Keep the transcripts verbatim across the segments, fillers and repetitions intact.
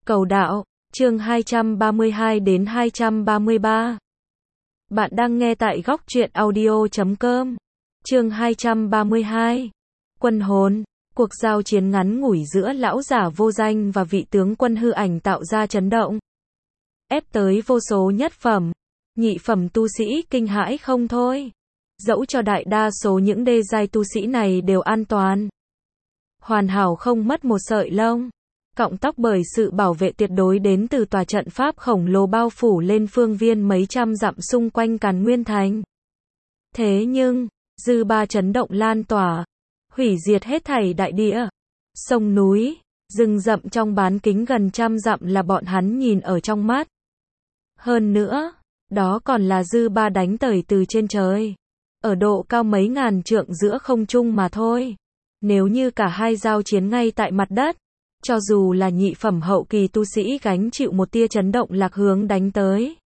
Cầu đạo, chương hai trăm ba mươi hai đến hai trăm ba mươi ba. Bạn đang nghe tại góc truyện audio chấm com. Chương hai trăm ba mươi hai. Quân hồn, cuộc giao chiến ngắn ngủi giữa lão giả vô danh và vị tướng quân hư ảnh tạo ra chấn động. Ép tới vô số nhất phẩm, nhị phẩm tu sĩ kinh hãi không thôi. Dẫu cho đại đa số những đê giai tu sĩ này đều an toàn, hoàn hảo không mất một sợi lông, cọng tóc bởi sự bảo vệ tuyệt đối đến từ tòa trận pháp khổng lồ bao phủ lên phương viên mấy trăm dặm xung quanh Càn Nguyên Thành. Thế nhưng, dư ba chấn động lan tỏa, hủy diệt hết thảy đại địa, sông núi, rừng rậm trong bán kính gần trăm dặm là bọn hắn nhìn ở trong mắt. Hơn nữa, đó còn là dư ba đánh tởi từ trên trời, ở độ cao mấy ngàn trượng giữa không trung mà thôi. Nếu như cả hai giao chiến ngay tại mặt đất, cho dù là nhị phẩm hậu kỳ tu sĩ gánh chịu một tia chấn động lạc hướng đánh tới,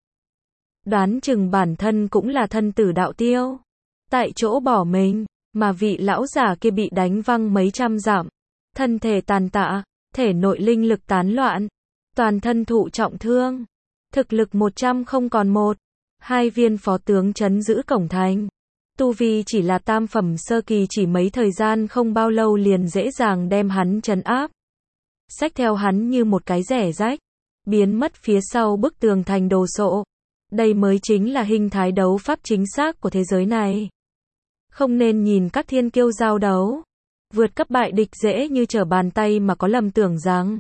đoán chừng bản thân cũng là thân tử đạo tiêu, tại chỗ bỏ mình, mà vị lão giả kia bị đánh văng mấy trăm dặm, thân thể tàn tạ, thể nội linh lực tán loạn, toàn thân thụ trọng thương, thực lực một trăm không còn một. Hai viên phó tướng trấn giữ cổng thành, tu vi chỉ là tam phẩm sơ kỳ, chỉ mấy thời gian không bao lâu liền dễ dàng đem hắn trấn áp, xách theo hắn như một cái rẻ rách, biến mất phía sau bức tường thành đồ sộ. Đây mới chính là hình thái đấu pháp chính xác của thế giới này. Không nên nhìn các thiên kiêu giao đấu, vượt cấp bại địch dễ như trở bàn tay mà có lầm tưởng rằng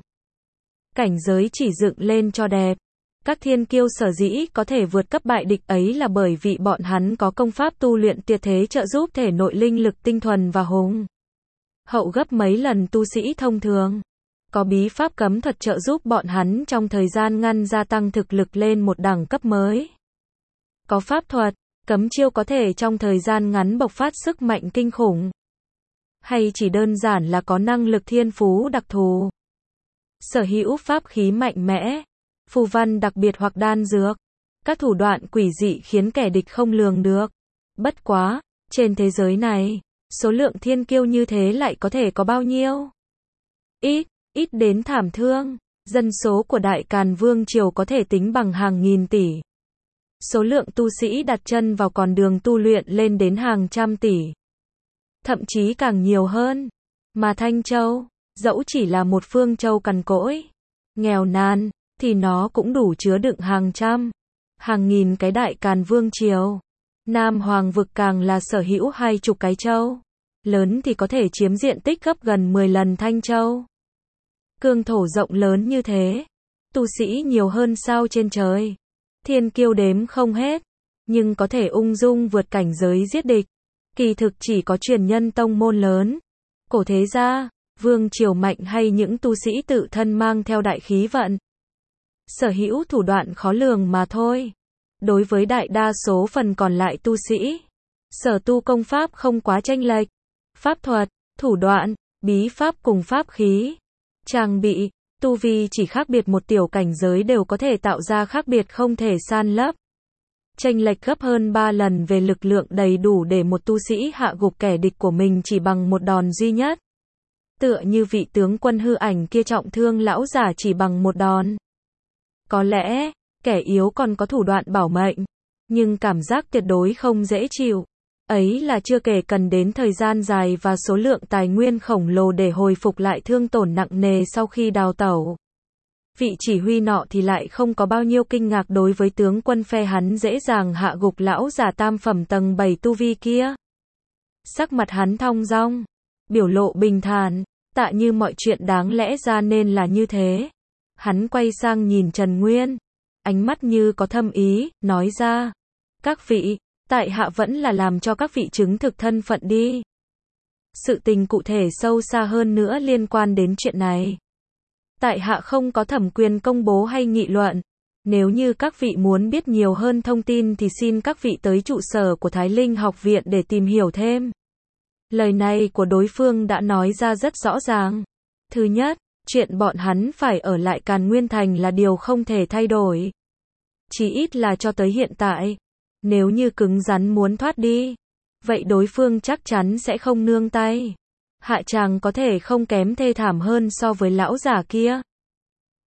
cảnh giới chỉ dựng lên cho đẹp. Các thiên kiêu sở dĩ có thể vượt cấp bại địch ấy là bởi vì bọn hắn có công pháp tu luyện tuyệt thế trợ giúp thể nội linh lực tinh thuần và hùng hậu gấp mấy lần tu sĩ thông thường. Có bí pháp cấm thuật trợ giúp bọn hắn trong thời gian ngắn gia tăng thực lực lên một đẳng cấp mới. Có pháp thuật, cấm chiêu có thể trong thời gian ngắn bộc phát sức mạnh kinh khủng. Hay chỉ đơn giản là có năng lực thiên phú đặc thù, sở hữu pháp khí mạnh mẽ, phù văn đặc biệt hoặc đan dược, các thủ đoạn quỷ dị khiến kẻ địch không lường được. Bất quá, trên thế giới này, số lượng thiên kiêu như thế lại có thể có bao nhiêu? Ít, ít đến thảm thương. Dân số của Đại Càn Vương Triều có thể tính bằng hàng nghìn tỷ. Số lượng tu sĩ đặt chân vào con đường tu luyện lên đến hàng trăm tỷ. Thậm chí càng nhiều hơn. Mà Thanh Châu, dẫu chỉ là một phương châu cằn cỗi, nghèo nàn, thì nó cũng đủ chứa đựng hàng trăm, hàng nghìn cái Đại Càn Vương Triều. Nam Hoàng vực càng là sở hữu hai chục cái châu, lớn thì có thể chiếm diện tích gấp gần mười lần Thanh Châu. Cương thổ rộng lớn như thế, tu sĩ nhiều hơn sao trên trời, thiên kiêu đếm không hết, nhưng có thể ung dung vượt cảnh giới giết địch, kỳ thực chỉ có truyền nhân tông môn lớn, cổ thế gia, vương triều mạnh hay những tu sĩ tự thân mang theo đại khí vận, sở hữu thủ đoạn khó lường mà thôi. Đối với đại đa số phần còn lại tu sĩ, sở tu công pháp không quá chênh lệch, pháp thuật, thủ đoạn, bí pháp cùng pháp khí, trang bị, tu vi chỉ khác biệt một tiểu cảnh giới đều có thể tạo ra khác biệt không thể san lấp. Chênh lệch gấp hơn ba lần về lực lượng đầy đủ để một tu sĩ hạ gục kẻ địch của mình chỉ bằng một đòn duy nhất. Tựa như vị tướng quân hư ảnh kia trọng thương lão giả chỉ bằng một đòn. Có lẽ, kẻ yếu còn có thủ đoạn bảo mệnh, nhưng cảm giác tuyệt đối không dễ chịu. Ấy là chưa kể cần đến thời gian dài và số lượng tài nguyên khổng lồ để hồi phục lại thương tổn nặng nề sau khi đào tẩu. Vị chỉ huy nọ thì lại không có bao nhiêu kinh ngạc đối với tướng quân phe hắn dễ dàng hạ gục lão giả tam phẩm tầng bảy tu vi kia. Sắc mặt hắn thong dong, biểu lộ bình thản, tạ như mọi chuyện đáng lẽ ra nên là như thế. Hắn quay sang nhìn Trần Nguyên, ánh mắt như có thâm ý, nói ra: các vị, tại hạ vẫn là làm cho các vị chứng thực thân phận đi. Sự tình cụ thể sâu xa hơn nữa liên quan đến chuyện này, tại hạ không có thẩm quyền công bố hay nghị luận. Nếu như các vị muốn biết nhiều hơn thông tin thì xin các vị tới trụ sở của Thái Linh học viện để tìm hiểu thêm. Lời này của đối phương đã nói ra rất rõ ràng. Thứ nhất, chuyện bọn hắn phải ở lại Càn Nguyên Thành là điều không thể thay đổi. Chỉ ít là cho tới hiện tại. Nếu như cứng rắn muốn thoát đi, vậy đối phương chắc chắn sẽ không nương tay. Hạ tràng có thể không kém thê thảm hơn so với lão giả kia.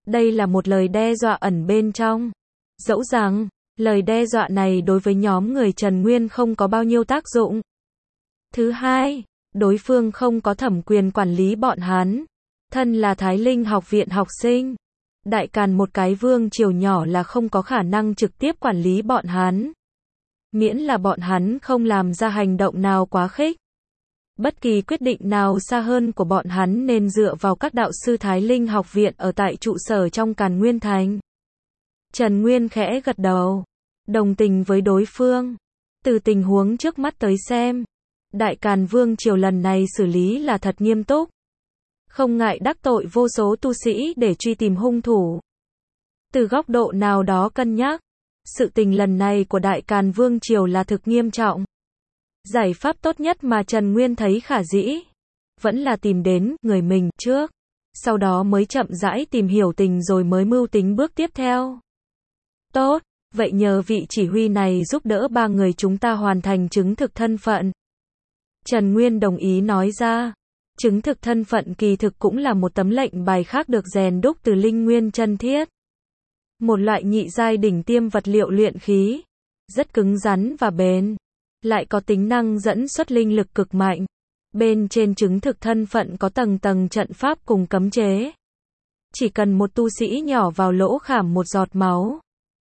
Đây là một lời đe dọa ẩn bên trong. Dẫu rằng, lời đe dọa này đối với nhóm người Trần Nguyên không có bao nhiêu tác dụng. Thứ hai, đối phương không có thẩm quyền quản lý bọn hắn. Thân là Thái Linh học viện học sinh. Đại Càn một cái vương triều nhỏ là không có khả năng trực tiếp quản lý bọn hắn. Miễn là bọn hắn không làm ra hành động nào quá khích. Bất kỳ quyết định nào xa hơn của bọn hắn nên dựa vào các đạo sư Thái Linh học viện ở tại trụ sở trong Càn Nguyên Thành. Trần Nguyên khẽ gật đầu, đồng tình với đối phương. Từ tình huống trước mắt tới xem, Đại Càn Vương triều lần này xử lý là thật nghiêm túc. Không ngại đắc tội vô số tu sĩ để truy tìm hung thủ. Từ góc độ nào đó cân nhắc, sự tình lần này của Đại Càn Vương triều là thực nghiêm trọng. Giải pháp tốt nhất mà Trần Nguyên thấy khả dĩ, vẫn là tìm đến người mình trước, sau đó mới chậm rãi tìm hiểu tình rồi mới mưu tính bước tiếp theo. Tốt, vậy nhờ vị chỉ huy này giúp đỡ ba người chúng ta hoàn thành chứng thực thân phận. Trần Nguyên đồng ý nói ra, chứng thực thân phận kỳ thực cũng là một tấm lệnh bài khác được rèn đúc từ linh nguyên chân thiết. Một loại nhị giai đỉnh tiêm vật liệu luyện khí, rất cứng rắn và bền, lại có tính năng dẫn xuất linh lực cực mạnh. Bên trên chứng thực thân phận có tầng tầng trận pháp cùng cấm chế. Chỉ cần một tu sĩ nhỏ vào lỗ khảm một giọt máu,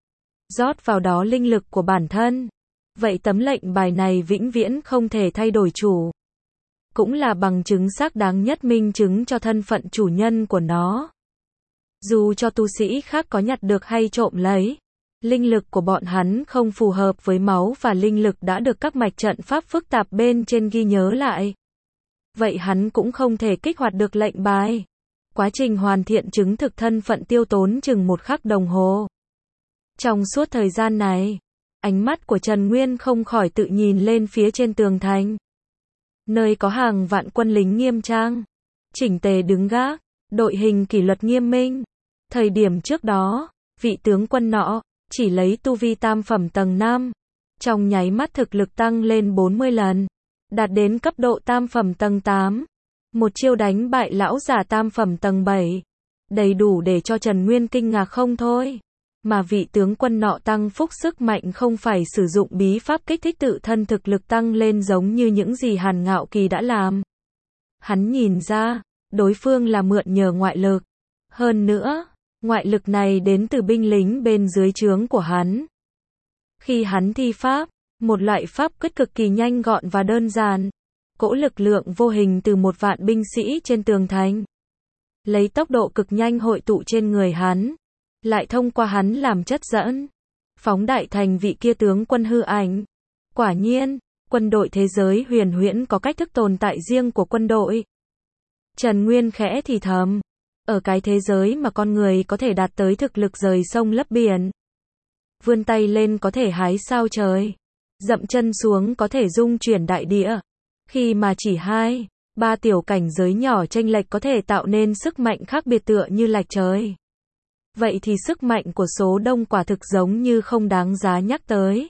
rót vào đó linh lực của bản thân, vậy tấm lệnh bài này vĩnh viễn không thể thay đổi chủ. Cũng là bằng chứng xác đáng nhất minh chứng cho thân phận chủ nhân của nó. Dù cho tu sĩ khác có nhặt được hay trộm lấy, linh lực của bọn hắn không phù hợp với máu và linh lực đã được các mạch trận pháp phức tạp bên trên ghi nhớ lại. Vậy hắn cũng không thể kích hoạt được lệnh bài. Quá trình hoàn thiện chứng thực thân phận tiêu tốn chừng một khắc đồng hồ. Trong suốt thời gian này, ánh mắt của Trần Nguyên không khỏi tự nhìn lên phía trên tường thành. Nơi có hàng vạn quân lính nghiêm trang, chỉnh tề đứng gác, đội hình kỷ luật nghiêm minh. Thời điểm trước đó, vị tướng quân nọ, chỉ lấy tu vi tam phẩm tầng năm, trong nháy mắt thực lực tăng lên bốn mươi lần, đạt đến cấp độ tam phẩm tầng tám. Một chiêu đánh bại lão giả tam phẩm tầng bảy, đầy đủ để cho Trần Nguyên kinh ngạc không thôi. Mà vị tướng quân nọ tăng phúc sức mạnh không phải sử dụng bí pháp kích thích tự thân thực lực tăng lên giống như những gì Hàn Ngạo Kỳ đã làm. Hắn nhìn ra, đối phương là mượn nhờ ngoại lực. Hơn nữa, ngoại lực này đến từ binh lính bên dưới trướng của hắn. Khi hắn thi pháp, một loại pháp quyết cực kỳ nhanh gọn và đơn giản, cỗ lực lượng vô hình từ một vạn binh sĩ trên tường thành, lấy tốc độ cực nhanh hội tụ trên người hắn, lại thông qua hắn làm chất dẫn, phóng đại thành vị kia tướng quân hư ảnh. Quả nhiên, quân đội thế giới huyền huyễn có cách thức tồn tại riêng của quân đội. Trần Nguyên khẽ thì thầm, ở cái thế giới mà con người có thể đạt tới thực lực rời sông lấp biển, vươn tay lên có thể hái sao trời, dậm chân xuống có thể dung chuyển đại địa. Khi mà chỉ hai, ba tiểu cảnh giới nhỏ chênh lệch có thể tạo nên sức mạnh khác biệt tựa như lệch trời. Vậy thì sức mạnh của số đông quả thực giống như không đáng giá nhắc tới.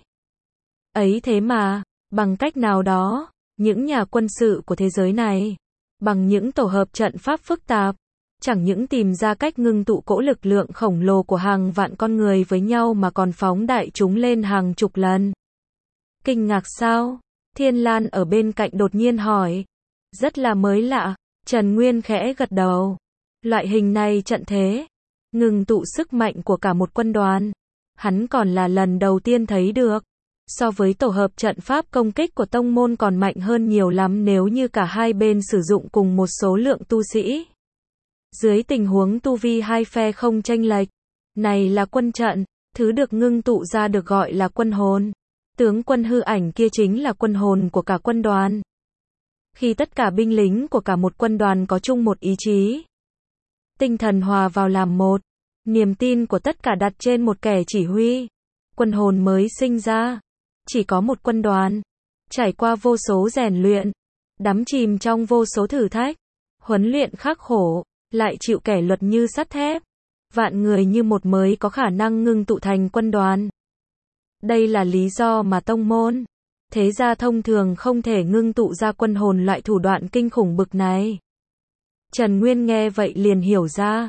Ấy thế mà, bằng cách nào đó, những nhà quân sự của thế giới này, bằng những tổ hợp trận pháp phức tạp, chẳng những tìm ra cách ngưng tụ cỗ lực lượng khổng lồ của hàng vạn con người với nhau mà còn phóng đại chúng lên hàng chục lần. Kinh ngạc sao? Thiên Lan ở bên cạnh đột nhiên hỏi. Rất là mới lạ. Trần Nguyên khẽ gật đầu. Loại hình này trận thế, ngừng tụ sức mạnh của cả một quân đoàn, hắn còn là lần đầu tiên thấy được. So với tổ hợp trận pháp công kích của tông môn còn mạnh hơn nhiều lắm nếu như cả hai bên sử dụng cùng một số lượng tu sĩ. Dưới tình huống tu vi hai phe không chênh lệch, này là quân trận, thứ được ngưng tụ ra được gọi là quân hồn. Tướng quân hư ảnh kia chính là quân hồn của cả quân đoàn. Khi tất cả binh lính của cả một quân đoàn có chung một ý chí, tinh thần hòa vào làm một, niềm tin của tất cả đặt trên một kẻ chỉ huy, quân hồn mới sinh ra. Chỉ có một quân đoàn, trải qua vô số rèn luyện, đắm chìm trong vô số thử thách, huấn luyện khắc khổ, lại chịu kẻ luật như sắt thép, vạn người như một mới có khả năng ngưng tụ thành quân đoàn. Đây là lý do mà tông môn, thế gia thông thường không thể ngưng tụ ra quân hồn loại thủ đoạn kinh khủng bực này. Trần Nguyên nghe vậy liền hiểu ra,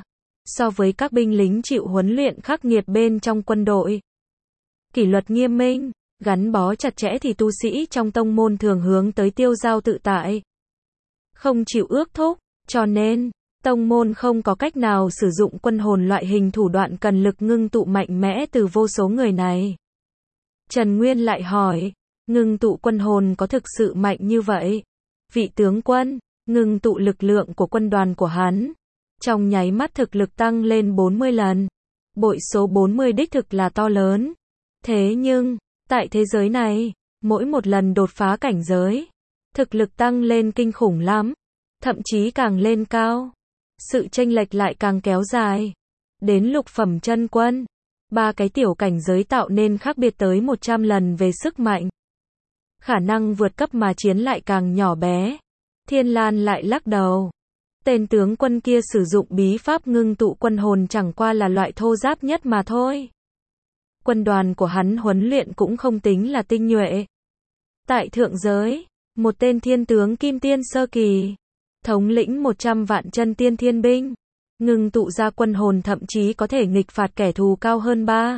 So với các binh lính chịu huấn luyện khắc nghiệt bên trong quân đội, kỷ luật nghiêm minh, gắn bó chặt chẽ thì tu sĩ trong tông môn thường hướng tới tiêu dao tự tại, không chịu ước thúc, cho nên, tông môn không có cách nào sử dụng quân hồn loại hình thủ đoạn cần lực ngưng tụ mạnh mẽ từ vô số người này. Trần Nguyên lại hỏi, ngưng tụ quân hồn có thực sự mạnh như vậy? Vị tướng quân, ngưng tụ lực lượng của quân đoàn của hắn, trong nháy mắt thực lực tăng lên bốn mươi lần. Bội số bốn mươi đích thực là to lớn. Thế nhưng, tại thế giới này, mỗi một lần đột phá cảnh giới, thực lực tăng lên kinh khủng lắm, thậm chí càng lên cao, sự chênh lệch lại càng kéo dài. Đến lục phẩm chân quân, ba cái tiểu cảnh giới tạo nên khác biệt tới một trăm lần về sức mạnh. Khả năng vượt cấp mà chiến lại càng nhỏ bé. Thiên Lan lại lắc đầu. Tên tướng quân kia sử dụng bí pháp ngưng tụ quân hồn chẳng qua là loại thô giáp nhất mà thôi. Quân đoàn của hắn huấn luyện cũng không tính là tinh nhuệ. Tại thượng giới, một tên thiên tướng kim tiên sơ kỳ, thống lĩnh một trăm vạn chân tiên thiên binh, ngưng tụ ra quân hồn thậm chí có thể nghịch phạt kẻ thù cao hơn ba,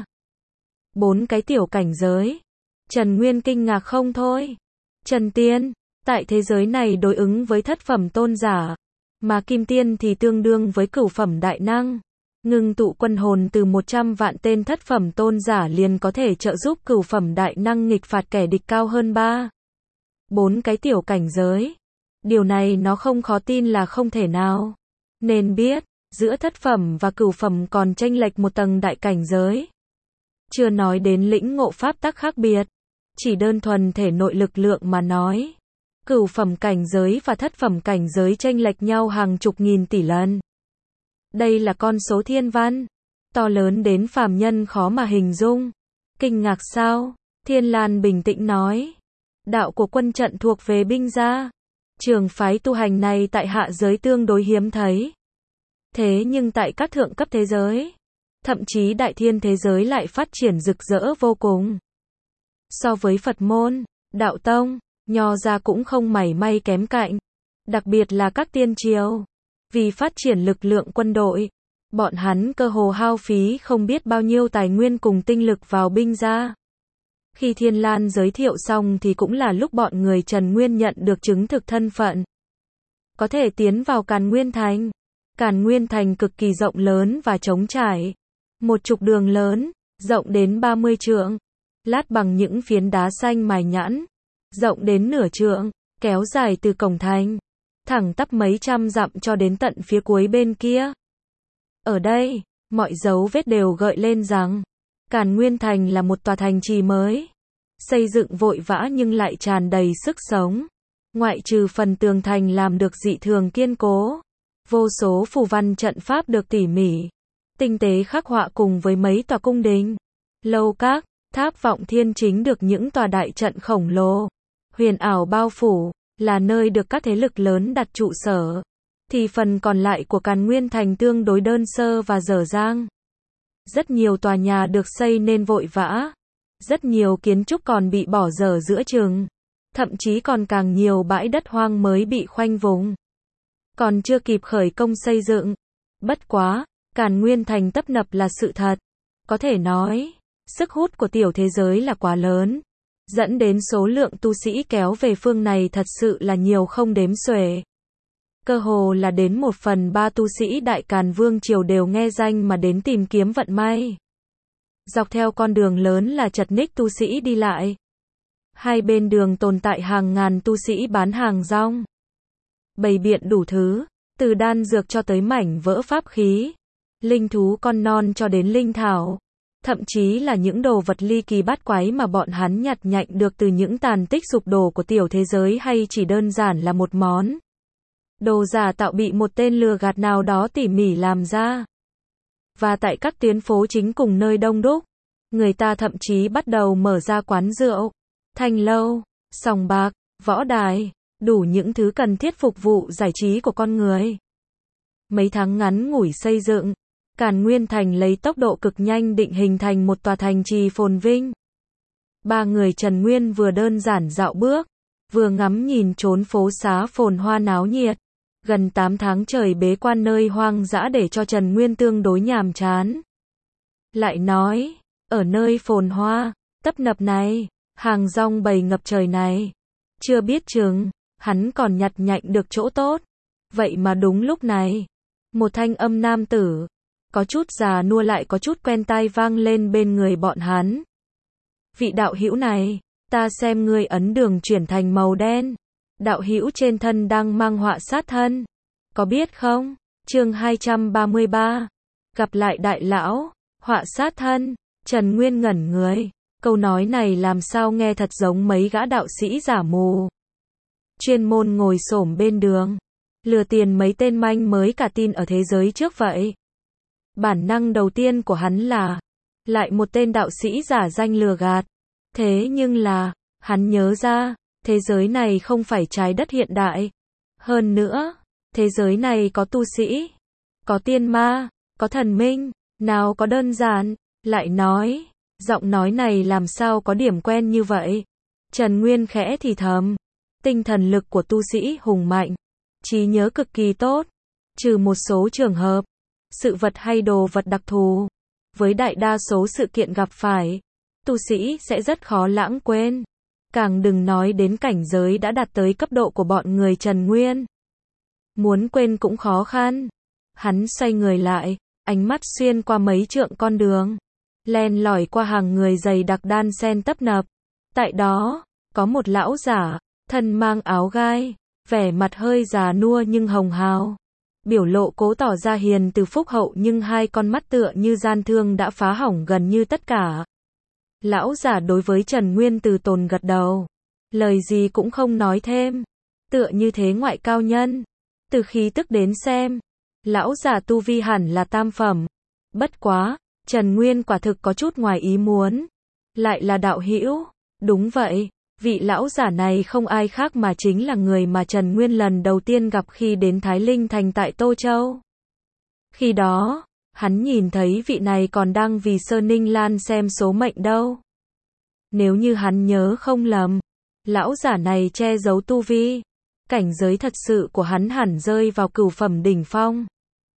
bốn cái tiểu cảnh giới. Trần Nguyên kinh ngạc không thôi. Trần tiên, tại thế giới này đối ứng với thất phẩm tôn giả, mà kim tiên thì tương đương với cửu phẩm đại năng. Ngưng tụ quân hồn từ một trăm vạn tên thất phẩm tôn giả liền có thể trợ giúp cửu phẩm đại năng nghịch phạt kẻ địch cao hơn ba, bốn cái tiểu cảnh giới. Điều này nó không khó tin là không thể nào. Nên biết, giữa thất phẩm và cửu phẩm còn chênh lệch một tầng đại cảnh giới. Chưa nói đến lĩnh ngộ pháp tắc khác biệt, chỉ đơn thuần thể nội lực lượng mà nói, cửu phẩm cảnh giới và thất phẩm cảnh giới chênh lệch nhau hàng chục nghìn tỷ lần. Đây là con số thiên văn, to lớn đến phàm nhân khó mà hình dung. Kinh ngạc sao? Thiên Lan bình tĩnh nói. Đạo của quân trận thuộc về binh gia. Trường phái tu hành này tại hạ giới tương đối hiếm thấy. Thế nhưng tại các thượng cấp thế giới, thậm chí đại thiên thế giới lại phát triển rực rỡ vô cùng. So với Phật môn, đạo tông, nho gia cũng không mảy may kém cạnh. Đặc biệt là các tiên triều. Vì phát triển lực lượng quân đội, bọn hắn cơ hồ hao phí không biết bao nhiêu tài nguyên cùng tinh lực vào binh gia. Khi Thiên Lan giới thiệu xong thì cũng là lúc bọn người Trần Nguyên nhận được chứng thực thân phận. Có thể tiến vào Càn Nguyên Thành. Càn Nguyên Thành cực kỳ rộng lớn và trống trải. Một trục đường lớn, rộng đến ba mươi trượng, lát bằng những phiến đá xanh mài nhẵn, rộng đến nửa trượng, kéo dài từ cổng thành, thẳng tắp mấy trăm dặm cho đến tận phía cuối bên kia. Ở đây, mọi dấu vết đều gợi lên rằng, Càn Nguyên Thành là một tòa thành trì mới, xây dựng vội vã nhưng lại tràn đầy sức sống. Ngoại trừ phần tường thành làm được dị thường kiên cố, vô số phù văn trận pháp được tỉ mỉ, tinh tế khắc họa cùng với mấy tòa cung đình, lâu các, tháp vọng thiên chính được những tòa đại trận khổng lồ, huyền ảo bao phủ, là nơi được các thế lực lớn đặt trụ sở. Thì phần còn lại của Càn Nguyên Thành tương đối đơn sơ và dở dang. Rất nhiều tòa nhà được xây nên vội vã. Rất nhiều kiến trúc còn bị bỏ dở giữa chừng. Thậm chí còn càng nhiều bãi đất hoang mới bị khoanh vùng. Còn chưa kịp khởi công xây dựng. Bất quá, Càn Nguyên Thành tấp nập là sự thật. Có thể nói, sức hút của tiểu thế giới là quá lớn, dẫn đến số lượng tu sĩ kéo về phương này thật sự là nhiều không đếm xuể. Cơ hồ là đến một phần ba tu sĩ Đại Càn Vương Triều đều nghe danh mà đến tìm kiếm vận may. Dọc theo con đường lớn là chật ních tu sĩ đi lại. Hai bên đường tồn tại hàng ngàn tu sĩ bán hàng rong. Bày biện đủ thứ, từ đan dược cho tới mảnh vỡ pháp khí, linh thú con non cho đến linh thảo. Thậm chí là những đồ vật ly kỳ bát quái mà bọn hắn nhặt nhạnh được từ những tàn tích sụp đổ của tiểu thế giới, hay chỉ đơn giản là một món đồ giả tạo bị một tên lừa gạt nào đó tỉ mỉ làm ra. Và tại các tuyến phố chính cùng nơi đông đúc, người ta thậm chí bắt đầu mở ra quán rượu, thanh lâu, sòng bạc, võ đài, đủ những thứ cần thiết phục vụ giải trí của con người. Mấy tháng ngắn ngủi xây dựng, Càn Nguyên Thành lấy tốc độ cực nhanh định hình thành một tòa thành trì phồn vinh. Ba người Trần Nguyên vừa đơn giản dạo bước, vừa ngắm nhìn trốn phố xá phồn hoa náo nhiệt. Gần tám tháng trời bế quan nơi hoang dã để cho Trần Nguyên tương đối nhàm chán. Lại nói, ở nơi phồn hoa, tấp nập này, hàng rong bầy ngập trời này, chưa biết chừng, hắn còn nhặt nhạnh được chỗ tốt. Vậy mà đúng lúc này, một thanh âm nam tử, có chút già nua lại có chút quen tai vang lên bên người bọn hắn. Vị đạo hữu này, ta xem ngươi ấn đường chuyển thành màu đen. Đạo hữu trên thân đang mang họa sát thân. Có biết không? Chương hai trăm ba mươi ba. Gặp lại đại lão, họa sát thân. Trần Nguyên ngẩn người. Câu nói này làm sao nghe thật giống mấy gã đạo sĩ giả mù. Chuyên môn ngồi xổm bên đường. Lừa tiền mấy tên manh mới cả tin ở thế giới trước vậy. Bản năng đầu tiên của hắn là, lại một tên đạo sĩ giả danh lừa gạt. Thế nhưng là, hắn nhớ ra, thế giới này không phải trái đất hiện đại. Hơn nữa, thế giới này có tu sĩ, có tiên ma, có thần minh, nào có đơn giản. Lại nói, giọng nói này làm sao có điểm quen như vậy. Trần Nguyên khẽ thì thầm, tinh thần lực của tu sĩ hùng mạnh, trí nhớ cực kỳ tốt, trừ một số trường hợp, sự vật hay đồ vật đặc thù, với đại đa số sự kiện gặp phải, tu sĩ sẽ rất khó lãng quên. Càng đừng nói đến cảnh giới đã đạt tới cấp độ của bọn người Trần Nguyên. Muốn quên cũng khó khăn. Hắn xoay người lại, ánh mắt xuyên qua mấy trượng con đường, len lỏi qua hàng người dày đặc đan sen tấp nập. Tại đó, có một lão giả, thân mang áo gai, vẻ mặt hơi già nua nhưng hồng hào. Biểu lộ cố tỏ ra hiền từ phúc hậu nhưng hai con mắt tựa như gian thương đã phá hỏng gần như tất cả. Lão giả đối với Trần Nguyên từ tốn gật đầu, lời gì cũng không nói thêm, tựa như thế ngoại cao nhân. Từ khí tức đến xem, lão giả tu vi hẳn là tam phẩm. Bất quá, Trần Nguyên quả thực có chút ngoài ý muốn. Lại là đạo hữu, đúng vậy, vị lão giả này không ai khác mà chính là người mà Trần Nguyên lần đầu tiên gặp khi đến Thái Linh Thành tại Tô Châu. Khi đó, hắn nhìn thấy vị này còn đang vì Sơn Ninh Lan xem số mệnh đâu. Nếu như hắn nhớ không lầm, lão giả này che giấu tu vi, cảnh giới thật sự của hắn hẳn rơi vào cửu phẩm đỉnh phong.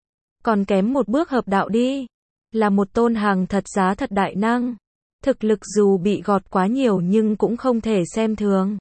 Còn kém một bước hợp đạo đi, là một tôn hàng thật giá thật đại năng. Thực lực dù bị gọt quá nhiều nhưng cũng không thể xem thường.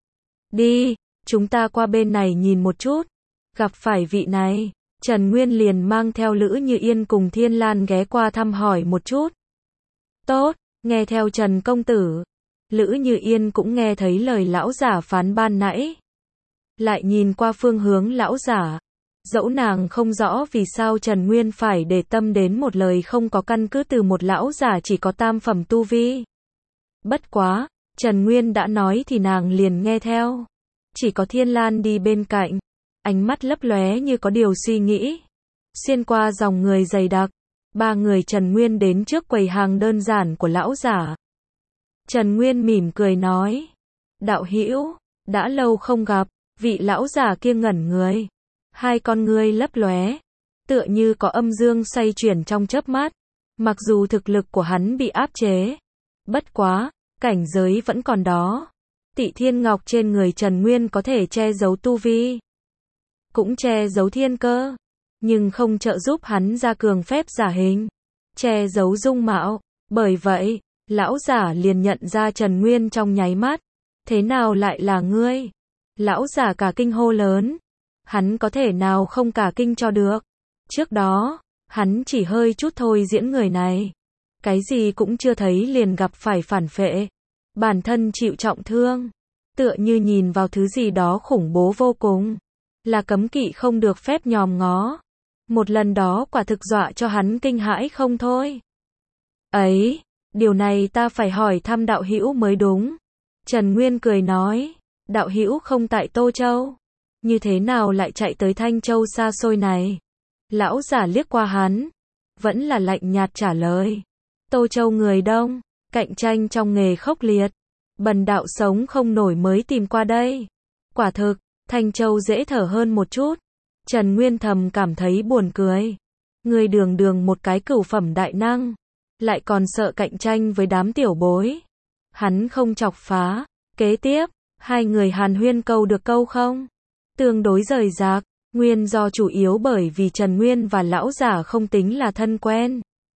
Đi, chúng ta qua bên này nhìn một chút. Gặp phải vị này, Trần Nguyên liền mang theo Lữ Như Yên cùng Thiên Lan ghé qua thăm hỏi một chút. Tốt, nghe theo Trần công tử. Lữ Như Yên cũng nghe thấy lời lão giả phán ban nãy. Lại nhìn qua phương hướng lão giả. Dẫu nàng không rõ vì sao Trần Nguyên phải để tâm đến một lời không có căn cứ từ một lão giả chỉ có tam phẩm tu vi. Bất quá, Trần Nguyên đã nói thì nàng liền nghe theo. Chỉ có Thiên Lan đi bên cạnh, ánh mắt lấp lóe như có điều suy nghĩ. Xuyên qua dòng người dày đặc, ba người Trần Nguyên đến trước quầy hàng đơn giản của lão giả. Trần Nguyên mỉm cười nói, đạo hữu, đã lâu không gặp. Vị lão giả kia ngẩn người, hai con ngươi lấp lóe, tựa như có âm dương xoay chuyển trong chớp mắt. Mặc dù thực lực của hắn bị áp chế, bất quá, cảnh giới vẫn còn đó. Tị Thiên Ngọc trên người Trần Nguyên có thể che giấu tu vi, cũng che giấu thiên cơ, nhưng không trợ giúp hắn ra cường phép giả hình, che giấu dung mạo. Bởi vậy, lão giả liền nhận ra Trần Nguyên trong nháy mắt. Thế nào lại là ngươi? Lão giả cả kinh hô lớn. Hắn có thể nào không cả kinh cho được. Trước đó, hắn chỉ hơi chút thôi diễn người này. Cái gì cũng chưa thấy liền gặp phải phản phệ. Bản thân chịu trọng thương. Tựa như nhìn vào thứ gì đó khủng bố vô cùng. Là cấm kỵ không được phép nhòm ngó. Một lần đó quả thực dọa cho hắn kinh hãi không thôi. Ấy, điều này ta phải hỏi thăm đạo hữu mới đúng. Trần Nguyên cười nói, đạo hữu không tại Tô Châu. Như thế nào lại chạy tới Thanh Châu xa xôi này? Lão giả liếc qua hắn, vẫn là lạnh nhạt trả lời. Tô Châu người đông, cạnh tranh trong nghề khốc liệt. Bần đạo sống không nổi mới tìm qua đây. Quả thực, Thanh Châu dễ thở hơn một chút. Trần Nguyên thầm cảm thấy buồn cười. Người đường đường một cái cửu phẩm đại năng, lại còn sợ cạnh tranh với đám tiểu bối. Hắn không chọc phá. Kế tiếp, hai người hàn huyên câu được câu không? Tương đối rời rạc. Nguyên do chủ yếu bởi vì Trần Nguyên và lão giả không tính là thân quen.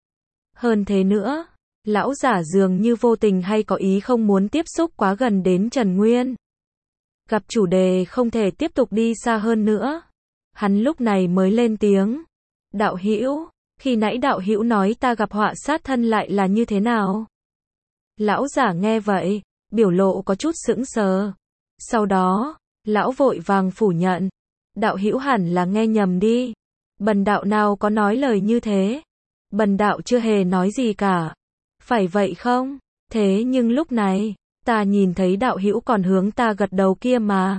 Hơn thế nữa, lão giả dường như vô tình hay có ý không muốn tiếp xúc quá gần đến Trần Nguyên. Gặp chủ đề không thể tiếp tục đi xa hơn nữa. Hắn lúc này mới lên tiếng. Đạo hữu, khi nãy đạo hữu nói ta gặp họa sát thân lại là như thế nào? Lão giả nghe vậy, biểu lộ có chút sững sờ. Sau đó, lão vội vàng phủ nhận. Đạo hữu hẳn là nghe nhầm đi. Bần đạo nào có nói lời như thế. Bần đạo chưa hề nói gì cả. Phải vậy không? Thế nhưng lúc này, ta nhìn thấy đạo hữu còn hướng ta gật đầu kia mà.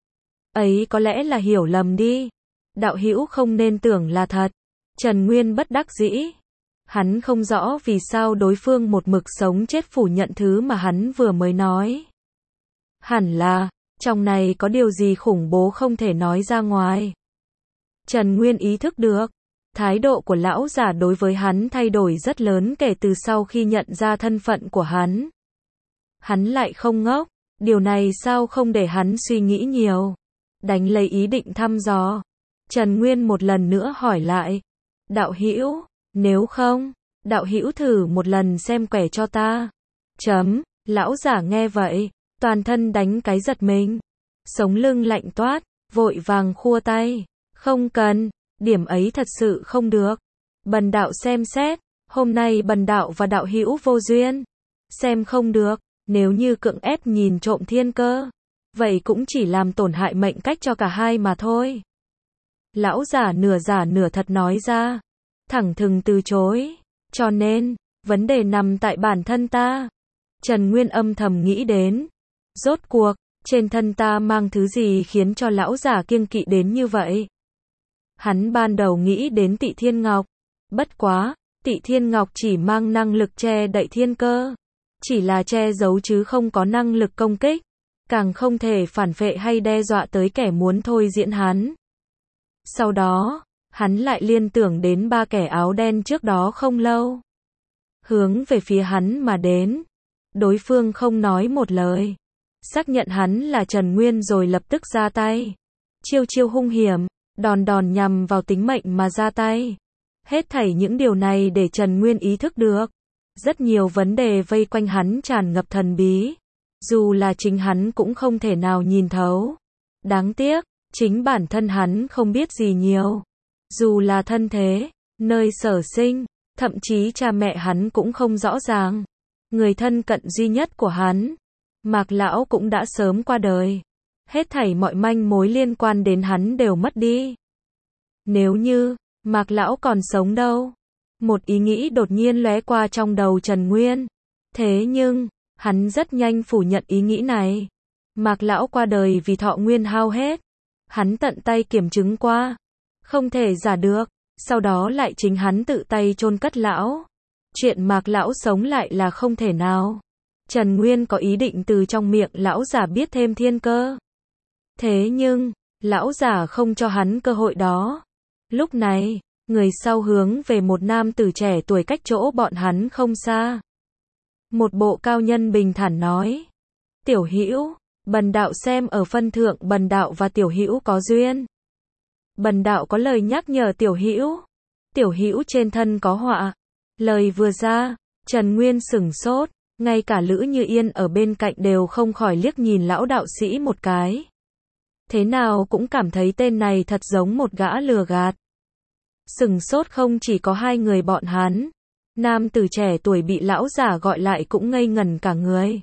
Ấy có lẽ là hiểu lầm đi. Đạo hữu không nên tưởng là thật. Trần Nguyên bất đắc dĩ. Hắn không rõ vì sao đối phương một mực sống chết phủ nhận thứ mà hắn vừa mới nói. Hẳn là, trong này có điều gì khủng bố không thể nói ra ngoài. Trần Nguyên ý thức được, thái độ của lão giả đối với hắn thay đổi rất lớn kể từ sau khi nhận ra thân phận của hắn. Hắn lại không ngốc, điều này sao không để hắn suy nghĩ nhiều. Đánh lấy ý định thăm dò. Trần Nguyên một lần nữa hỏi lại. Đạo hữu, nếu không, đạo hữu thử một lần xem quẻ cho ta. Chấm, lão giả nghe vậy, toàn thân đánh cái giật mình. Sống lưng lạnh toát, vội vàng khua tay. Không cần, điểm ấy thật sự không được. Bần đạo xem xét, hôm nay bần đạo và đạo hữu vô duyên. Xem không được, nếu như cưỡng ép nhìn trộm thiên cơ, vậy cũng chỉ làm tổn hại mệnh cách cho cả hai mà thôi. Lão giả nửa giả nửa thật nói ra, thẳng thừng từ chối, cho nên, vấn đề nằm tại bản thân ta. Trần Nguyên âm thầm nghĩ đến, rốt cuộc, trên thân ta mang thứ gì khiến cho lão giả kiêng kỵ đến như vậy. Hắn ban đầu nghĩ đến Tị Thiên Ngọc, bất quá, Tị Thiên Ngọc chỉ mang năng lực che đậy thiên cơ, chỉ là che giấu chứ không có năng lực công kích, càng không thể phản phệ hay đe dọa tới kẻ muốn thôi diễn hắn. Sau đó, hắn lại liên tưởng đến ba kẻ áo đen trước đó không lâu. Hướng về phía hắn mà đến. Đối phương không nói một lời. Xác nhận hắn là Trần Nguyên rồi lập tức ra tay. Chiêu chiêu hung hiểm, đòn đòn nhằm vào tính mệnh mà ra tay. Hết thảy những điều này để Trần Nguyên ý thức được. Rất nhiều vấn đề vây quanh hắn tràn ngập thần bí. Dù là chính hắn cũng không thể nào nhìn thấu. Đáng tiếc, chính bản thân hắn không biết gì nhiều. Dù là thân thế, nơi sở sinh, thậm chí cha mẹ hắn cũng không rõ ràng. Người thân cận duy nhất của hắn, Mạc Lão cũng đã sớm qua đời. Hết thảy mọi manh mối liên quan đến hắn đều mất đi. Nếu như, Mạc Lão còn sống đâu? Một ý nghĩ đột nhiên lóe qua trong đầu Trần Nguyên. Thế nhưng, hắn rất nhanh phủ nhận ý nghĩ này. Mạc Lão qua đời vì thọ nguyên hao hết. Hắn tận tay kiểm chứng qua. Không thể giả được. Sau đó lại chính hắn tự tay chôn cất lão. Chuyện Mạc Lão sống lại là không thể nào. Trần Nguyên có ý định từ trong miệng lão giả biết thêm thiên cơ. Thế nhưng, lão giả không cho hắn cơ hội đó. Lúc này, người sau hướng về một nam tử trẻ tuổi cách chỗ bọn hắn không xa. Một bộ cao nhân bình thản nói. Tiểu hữu, bần đạo xem ở phân thượng bần đạo và tiểu hữu có duyên. Bần đạo có lời nhắc nhở tiểu hữu. Tiểu hữu trên thân có họa. Lời vừa ra, Trần Nguyên sửng sốt, ngay cả Lữ Như Yên ở bên cạnh đều không khỏi liếc nhìn lão đạo sĩ một cái. Thế nào cũng cảm thấy tên này thật giống một gã lừa gạt. Sửng sốt không chỉ có hai người bọn hắn. Nam tử trẻ tuổi bị lão giả gọi lại cũng ngây ngẩn cả người.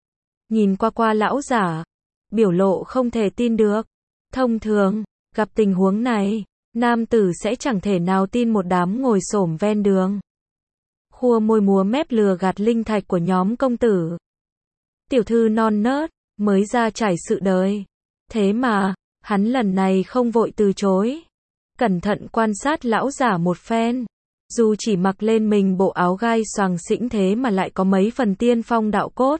Nhìn qua qua lão giả, biểu lộ không thể tin được. Thông thường, gặp tình huống này, nam tử sẽ chẳng thể nào tin một đám ngồi xổm ven đường. Khua môi múa mép lừa gạt linh thạch của nhóm công tử. Tiểu thư non nớt, mới ra trải sự đời. Thế mà, hắn lần này không vội từ chối. Cẩn thận quan sát lão giả một phen. Dù chỉ mặc lên mình bộ áo gai xoàng xĩnh thế mà lại có mấy phần tiên phong đạo cốt.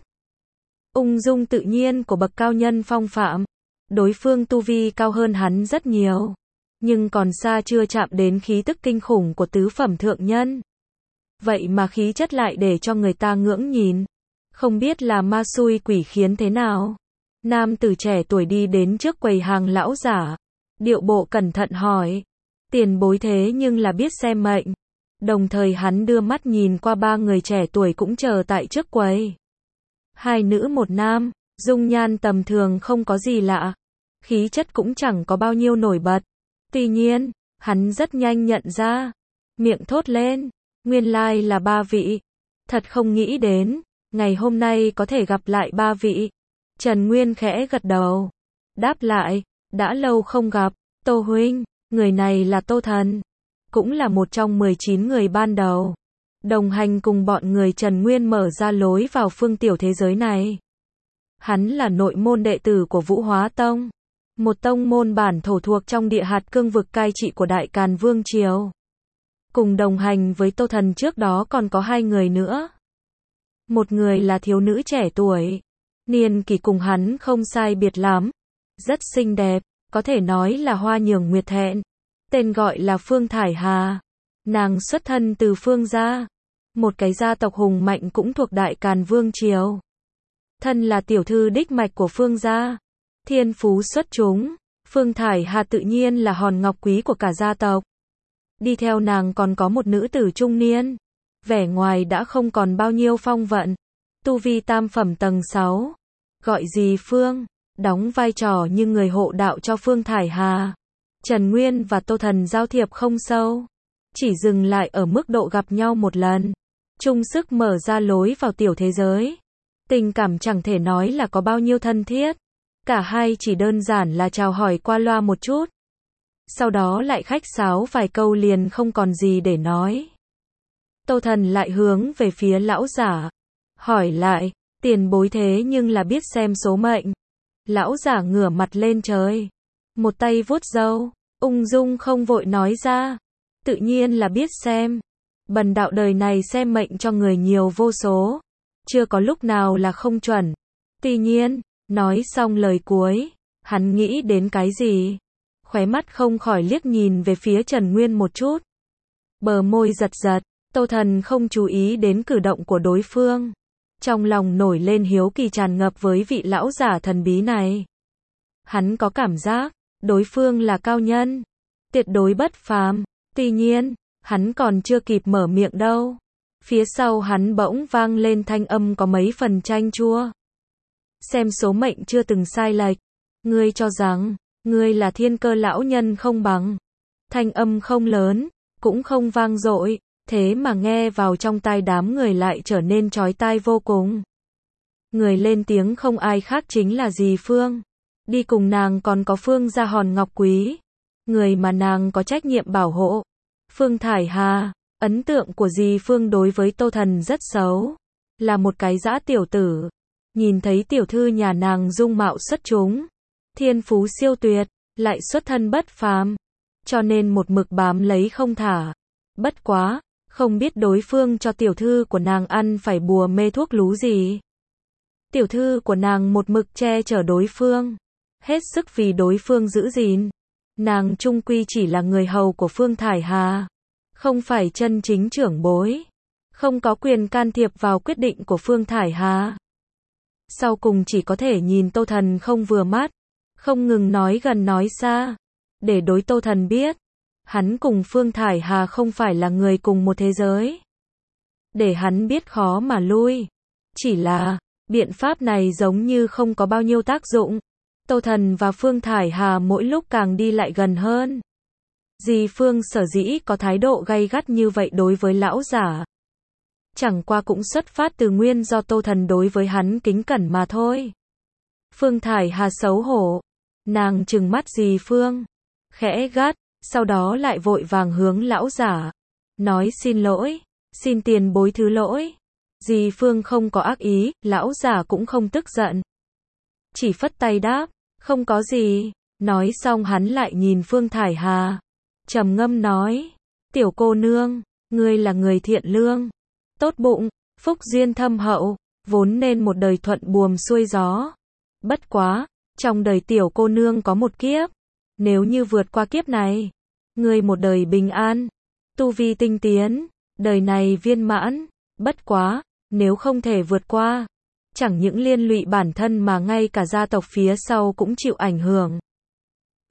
Ung dung tự nhiên của bậc cao nhân phong phạm. Đối phương tu vi cao hơn hắn rất nhiều. Nhưng còn xa chưa chạm đến khí tức kinh khủng của tứ phẩm thượng nhân. Vậy mà khí chất lại để cho người ta ngưỡng nhìn. Không biết là ma xui quỷ khiến thế nào. Nam tử trẻ tuổi đi đến trước quầy hàng lão giả. điệu bộ cẩn thận hỏi. Tiền bối thế nhưng là biết xem mệnh. Đồng thời hắn đưa mắt nhìn qua ba người trẻ tuổi cũng chờ tại trước quầy. Hai nữ một nam, dung nhan tầm thường không có gì lạ. Khí chất cũng chẳng có bao nhiêu nổi bật. Tuy nhiên, hắn rất nhanh nhận ra. Miệng thốt lên, nguyên lai là ba vị. Thật không nghĩ đến, ngày hôm nay có thể gặp lại ba vị. Trần Nguyên khẽ gật đầu. Đáp lại, đã lâu không gặp, Tô huynh, người này là Tô Thần. Cũng là một trong mười chín người ban đầu. Đồng hành cùng bọn người Trần Nguyên mở ra lối vào phương tiểu thế giới này. Hắn là nội môn đệ tử của Vũ Hóa Tông. Một tông môn bản thổ thuộc trong địa hạt cương vực cai trị của Đại Càn Vương Triều. Cùng đồng hành với Tô Thần trước đó còn có hai người nữa. Một người là thiếu nữ trẻ tuổi. Niên kỷ cùng hắn không sai biệt lắm. Rất xinh đẹp, có thể nói là hoa nhường nguyệt thẹn. Tên gọi là Phương Thải Hà. Nàng xuất thân từ Phương gia. Một cái gia tộc hùng mạnh cũng thuộc Đại Càn Vương Triều. Thân là tiểu thư đích mạch của Phương gia. Thiên phú xuất chúng. Phương Thải Hà tự nhiên là hòn ngọc quý của cả gia tộc. Đi theo nàng còn có một nữ tử trung niên. Vẻ ngoài đã không còn bao nhiêu phong vận. Tu vi tam phẩm tầng sáu. Gọi gì Phương. Đóng vai trò như người hộ đạo cho Phương Thải Hà. Trần Nguyên và Tô Thần giao thiệp không sâu. Chỉ dừng lại ở mức độ gặp nhau một lần. Chung sức mở ra lối vào tiểu thế giới. Tình cảm chẳng thể nói là có bao nhiêu thân thiết. Cả hai chỉ đơn giản là chào hỏi qua loa một chút. Sau đó lại khách sáo vài câu liền không còn gì để nói. Tô Thần lại hướng về phía lão giả. Hỏi lại, tiền bối thế nhưng là biết xem số mệnh. Lão giả ngửa mặt lên trời. Một tay vuốt râu, ung dung không vội nói ra. Tự nhiên là biết xem. Bần đạo đời này xem mệnh cho người nhiều vô số. Chưa có lúc nào là không chuẩn. Tuy nhiên, nói xong lời cuối, hắn nghĩ đến cái gì? Khóe mắt không khỏi liếc nhìn về phía Trần Nguyên một chút. Bờ môi giật giật, Tô Thần không chú ý đến cử động của đối phương. Trong lòng nổi lên hiếu kỳ tràn ngập với vị lão giả thần bí này. Hắn có cảm giác, đối phương là cao nhân. Tuyệt đối bất phàm. Tuy nhiên, hắn còn chưa kịp mở miệng đâu. Phía sau hắn bỗng vang lên thanh âm có mấy phần chanh chua. Xem số mệnh chưa từng sai lệch. Ngươi cho rằng, ngươi là thiên cơ lão nhân không bằng. Thanh âm không lớn, cũng không vang dội, thế mà nghe vào trong tai đám người lại trở nên chói tai vô cùng. Người lên tiếng không ai khác chính là dì Phương. Đi cùng nàng còn có Phương gia hòn ngọc quý. Người mà nàng có trách nhiệm bảo hộ. Phương Thải Hà, ấn tượng của dì Phương đối với Tô Thần rất xấu. Là một cái dã tiểu tử. Nhìn thấy tiểu thư nhà nàng dung mạo xuất chúng. Thiên phú siêu tuyệt, lại xuất thân bất phàm. Cho nên một mực bám lấy không thả. Bất quá, không biết đối phương cho tiểu thư của nàng ăn phải bùa mê thuốc lú gì. Tiểu thư của nàng một mực che chở đối phương. Hết sức vì đối phương giữ gìn. Nàng chung quy chỉ là người hầu của Phương Thải Hà. Không phải chân chính trưởng bối. Không có quyền can thiệp vào quyết định của Phương Thải Hà. Sau cùng chỉ có thể nhìn Tô Thần không vừa mắt. Không ngừng nói gần nói xa. Để đối Tô Thần biết. Hắn cùng Phương Thải Hà không phải là người cùng một thế giới. Để hắn biết khó mà lui. Chỉ là, biện pháp này giống như không có bao nhiêu tác dụng. Tô Thần và Phương Thải Hà mỗi lúc càng đi lại gần hơn. Dì Phương sở dĩ có thái độ gay gắt như vậy đối với lão giả. Chẳng qua cũng xuất phát từ nguyên do Tô Thần đối với hắn kính cẩn mà thôi. Phương Thải Hà xấu hổ. Nàng trừng mắt dì Phương. Khẽ gắt, sau đó lại vội vàng hướng lão giả. Nói xin lỗi, xin tiền bối thứ lỗi. Dì Phương không có ác ý, lão giả cũng không tức giận. Chỉ phất tay đáp, không có gì. Nói xong hắn lại nhìn Phương Thải Hà. Trầm ngâm nói, tiểu cô nương, ngươi là người thiện lương, tốt bụng, phúc duyên thâm hậu, vốn nên một đời thuận buồm xuôi gió. Bất quá, trong đời tiểu cô nương có một kiếp. Nếu như vượt qua kiếp này, ngươi một đời bình an, tu vi tinh tiến, đời này viên mãn. Bất quá, nếu không thể vượt qua, chẳng những liên lụy bản thân mà ngay cả gia tộc phía sau cũng chịu ảnh hưởng.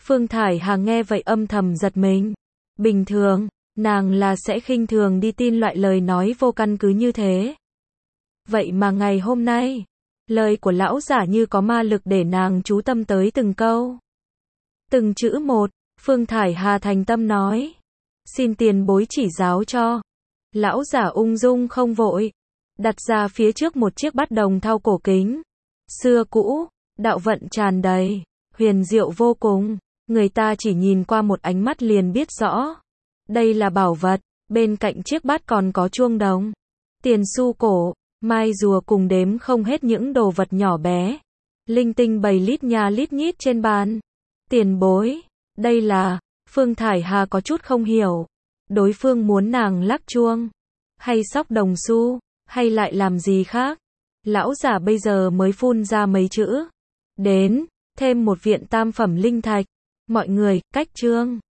Phương Thải Hà nghe vậy âm thầm giật mình. Bình thường, nàng là sẽ khinh thường đi tin loại lời nói vô căn cứ như thế. Vậy mà ngày hôm nay, lời của lão giả như có ma lực để nàng chú tâm tới từng câu. Từng chữ một, Phương Thải Hà thành tâm nói. Xin tiền bối chỉ giáo cho. Lão giả ung dung không vội. Đặt ra phía trước một chiếc bát đồng thau cổ kính. Xưa cũ, đạo vận tràn đầy, huyền diệu vô cùng. Người ta chỉ nhìn qua một ánh mắt liền biết rõ. Đây là bảo vật, bên cạnh chiếc bát còn có chuông đồng, tiền xu cổ, mai rùa cùng đếm không hết những đồ vật nhỏ bé. Linh tinh bày lít nha lít nhít trên bàn. Tiền bối, đây là, Phương Thải Hà có chút không hiểu. Đối phương muốn nàng lắc chuông, hay xóc đồng xu, hay lại làm gì khác. Lão giả bây giờ mới phun ra mấy chữ. Đến, thêm một viện tam phẩm linh thạch. Mọi người, cách chương.